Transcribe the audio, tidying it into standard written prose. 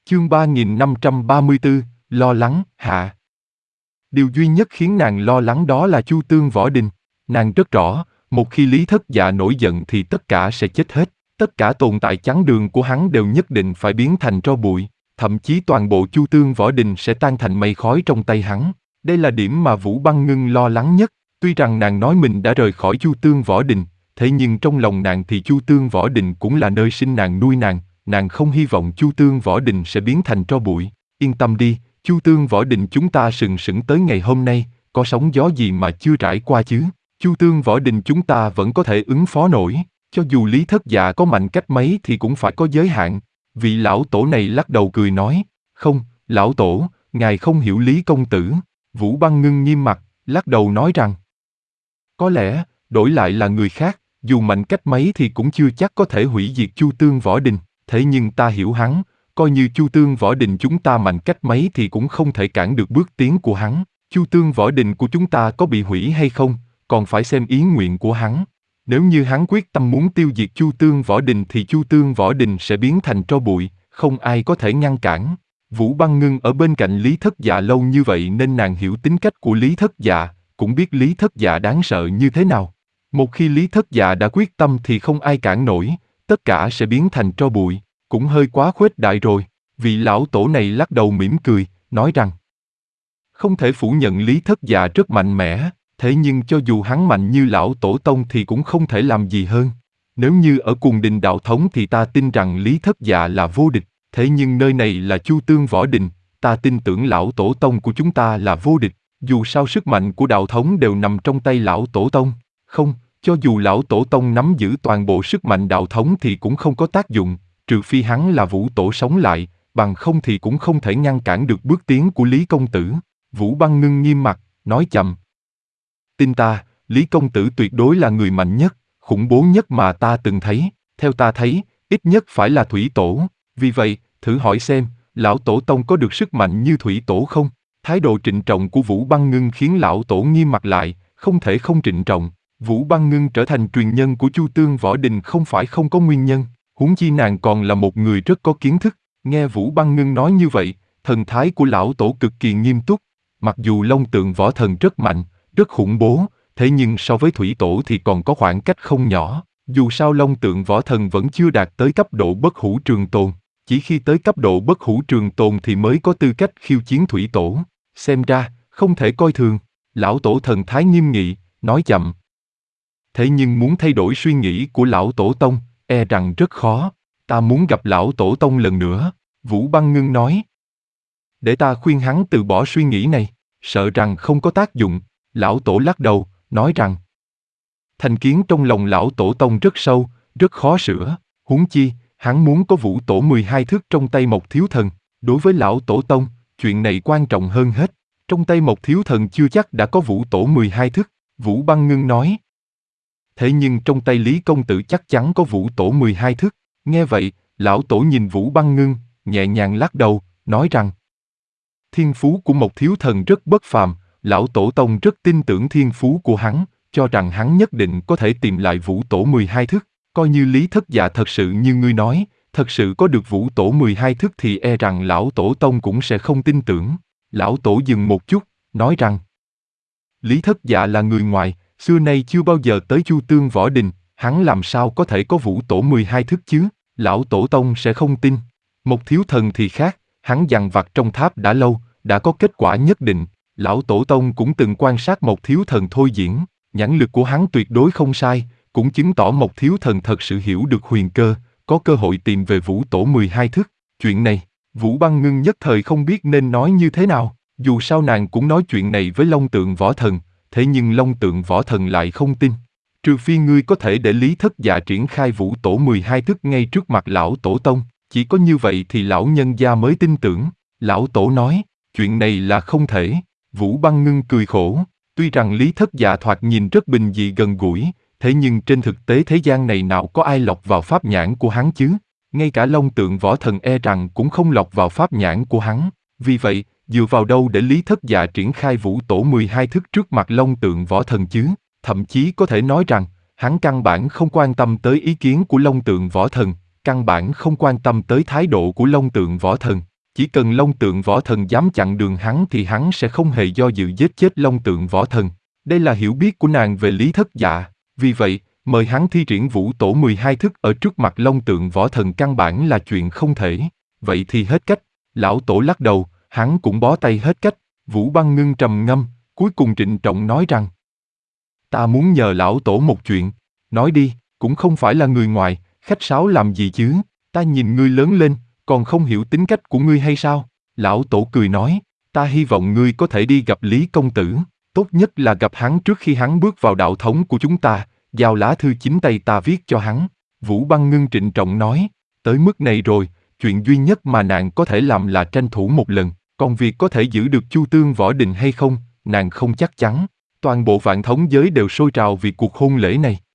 Chương 3534, lo lắng, hạ. Điều duy nhất khiến nàng lo lắng đó là Chu Tương Võ Đình. Nàng rất rõ, một khi Lý Thất Dạ nổi giận thì tất cả sẽ chết hết. Tất cả tồn tại chắn đường của hắn đều nhất định phải biến thành tro bụi. Thậm chí toàn bộ Chu Tương Võ Đình sẽ tan thành mây khói trong tay hắn. Đây là điểm mà Vũ Băng Ngưng lo lắng nhất. Tuy rằng nàng nói mình đã rời khỏi Chu Tương Võ Đình, thế nhưng trong lòng nàng thì Chu Tương Võ Đình cũng là nơi sinh nàng nuôi nàng không hy vọng Chu Tương Võ Đình sẽ biến thành tro bụi. Yên tâm đi, Chu Tương Võ Đình chúng ta sừng sững tới ngày hôm nay, có sóng gió gì mà chưa trải qua chứ? Chu Tương Võ Đình chúng ta vẫn có thể ứng phó nổi, cho dù Lý Thất Dạ có mạnh cách mấy thì cũng phải có giới hạn. Vị lão tổ này lắc đầu cười nói, không, lão tổ, ngài không hiểu Lý công tử. Vũ Băng Ngưng nghiêm mặt, lắc đầu nói rằng, có lẽ, đổi lại là người khác, dù mạnh cách mấy thì cũng chưa chắc có thể hủy diệt Chu Tương Võ Đình, thế nhưng ta hiểu hắn, coi như Chu Tương Võ Đình chúng ta mạnh cách mấy thì cũng không thể cản được bước tiến của hắn. Chu Tương Võ Đình của chúng ta có bị hủy hay không, còn phải xem ý nguyện của hắn. Nếu như hắn quyết tâm muốn tiêu diệt Chu Tương Võ Đình thì Chu Tương Võ Đình sẽ biến thành tro bụi, không ai có thể ngăn cản. Vũ Băng Ngưng ở bên cạnh Lý Thất Dạ lâu như vậy nên nàng hiểu tính cách của Lý Thất Dạ, cũng biết Lý Thất Dạ đáng sợ như thế nào. Một khi Lý Thất Dạ đã quyết tâm thì không ai cản nổi, tất cả sẽ biến thành tro bụi, cũng hơi quá khuếch đại rồi. Vị lão tổ này lắc đầu mỉm cười, nói rằng, không thể phủ nhận Lý Thất Dạ rất mạnh mẽ, thế nhưng cho dù hắn mạnh như lão tổ tông thì cũng không thể làm gì hơn. Nếu như ở cùng đình đạo thống thì ta tin rằng Lý Thất Dạ là vô địch, thế nhưng nơi này là Chu Tương Võ Đình, ta tin tưởng lão tổ tông của chúng ta là vô địch, dù sao sức mạnh của đạo thống đều nằm trong tay lão tổ tông. Không, cho dù lão tổ tông nắm giữ toàn bộ sức mạnh đạo thống thì cũng không có tác dụng, trừ phi hắn là Vũ Tổ sống lại, bằng không thì cũng không thể ngăn cản được bước tiến của Lý công tử. Vũ Băng Ngưng nghiêm mặt, nói chậm. Tin ta, Lý công tử tuyệt đối là người mạnh nhất, khủng bố nhất mà ta từng thấy, theo ta thấy, ít nhất phải là thủy tổ, vì vậy, thử hỏi xem, lão tổ tông có được sức mạnh như thủy tổ không? Thái độ trịnh trọng của Vũ Băng Ngưng khiến lão tổ nghiêm mặt lại, không thể không trịnh trọng. Vũ Băng Ngưng trở thành truyền nhân của Chu Tương Võ Đình không phải không có nguyên nhân, huống chi nàng còn là một người rất có kiến thức. Nghe Vũ Băng Ngưng nói như vậy, thần thái của lão tổ cực kỳ nghiêm túc. Mặc dù Long Tượng Võ Thần rất mạnh, rất khủng bố, thế nhưng so với thủy tổ thì còn có khoảng cách không nhỏ. Dù sao Long Tượng Võ Thần vẫn chưa đạt tới cấp độ bất hủ trường tồn, chỉ khi tới cấp độ bất hủ trường tồn thì mới có tư cách khiêu chiến thủy tổ. Xem ra, không thể coi thường. Lão tổ thần thái nghiêm nghị, nói chậm. Thế nhưng muốn thay đổi suy nghĩ của lão tổ tông, e rằng rất khó. Ta muốn gặp lão tổ tông lần nữa, Vũ Băng Ngưng nói. Để ta khuyên hắn từ bỏ suy nghĩ này, sợ rằng không có tác dụng. Lão tổ lắc đầu, nói rằng, thành kiến trong lòng lão tổ tông rất sâu, rất khó sửa. Huống chi, hắn muốn có vũ tổ 12 thức trong tay một thiếu thần. Đối với lão tổ tông, chuyện này quan trọng hơn hết. Trong tay một thiếu thần chưa chắc đã có vũ tổ 12 thức, Vũ Băng Ngưng nói. Thế nhưng trong tay Lý công tử chắc chắn có vũ tổ 12 thức. Nghe vậy, lão tổ nhìn Vũ Băng Ngưng, nhẹ nhàng lắc đầu, nói rằng, thiên phú của một thiếu thần rất bất phàm, lão tổ tông rất tin tưởng thiên phú của hắn, cho rằng hắn nhất định có thể tìm lại vũ tổ 12 thức. Coi như Lý Thất Dạ thật sự như ngươi nói, thật sự có được vũ tổ 12 thức thì e rằng lão tổ tông cũng sẽ không tin tưởng. Lão tổ dừng một chút, nói rằng, Lý Thất Dạ là người ngoài, xưa nay chưa bao giờ tới Chu Tương Võ Đình, hắn làm sao có thể có vũ tổ 12 thức chứ? Lão tổ tông sẽ không tin. Một thiếu thần thì khác, hắn dằn vặt trong tháp đã lâu, đã có kết quả nhất định. Lão tổ tông cũng từng quan sát một thiếu thần thôi diễn, nhãn lực của hắn tuyệt đối không sai, cũng chứng tỏ một thiếu thần thật sự hiểu được huyền cơ, có cơ hội tìm về vũ tổ 12 thức. Chuyện này, Vũ Băng Ngưng nhất thời không biết nên nói như thế nào, dù sao nàng cũng nói chuyện này với Long Tượng Võ Thần, thế nhưng Long Tượng Võ Thần lại không tin. Trừ phi ngươi có thể để Lý Thất Dạ triển khai vũ tổ 12 thức ngay trước mặt lão tổ tông, chỉ có như vậy thì lão nhân gia mới tin tưởng. Lão tổ nói, chuyện này là không thể. Vũ Băng Ngưng cười khổ, tuy rằng Lý Thất Dạ thoạt nhìn rất bình dị gần gũi, thế nhưng trên thực tế thế gian này nào có ai lọt vào pháp nhãn của hắn chứ? Ngay cả Long Tượng Võ Thần e rằng cũng không lọt vào pháp nhãn của hắn. Vì vậy, dựa vào đâu để Lý Thất Dạ triển khai vũ tổ 12 thức trước mặt Long Tượng Võ Thần chứ? Thậm chí có thể nói rằng, hắn căn bản không quan tâm tới ý kiến của Long Tượng Võ Thần, căn bản không quan tâm tới thái độ của Long Tượng Võ Thần. chỉ cần Long Tượng Võ Thần dám chặn đường hắn thì hắn sẽ không hề do dự giết chết Long Tượng Võ Thần. Đây là hiểu biết của nàng về Lý Thất Dạ, vì vậy, mời hắn thi triển Vũ Tổ 12 thức ở trước mặt Long Tượng Võ Thần căn bản là chuyện không thể. Vậy thì hết cách, lão tổ lắc đầu, hắn cũng bó tay hết cách. Vũ Băng Ngưng trầm ngâm, cuối cùng trịnh trọng nói rằng: ta muốn nhờ lão tổ một chuyện, nói đi, cũng không phải là người ngoài, khách sáo làm gì chứ, ta nhìn ngươi lớn lên, còn không hiểu tính cách của ngươi hay sao? Lão tổ cười nói, ta hy vọng ngươi có thể đi gặp Lý công tử, tốt nhất là gặp hắn trước khi hắn bước vào đạo thống của chúng ta, giao lá thư chính tay ta viết cho hắn. Vũ Băng Ngưng trịnh trọng nói, tới mức này rồi, chuyện duy nhất mà nàng có thể làm là tranh thủ một lần, còn việc có thể giữ được Chu Tương Võ Đình hay không, nàng không chắc chắn. Toàn bộ Vạn Thống giới đều sôi trào vì cuộc hôn lễ này.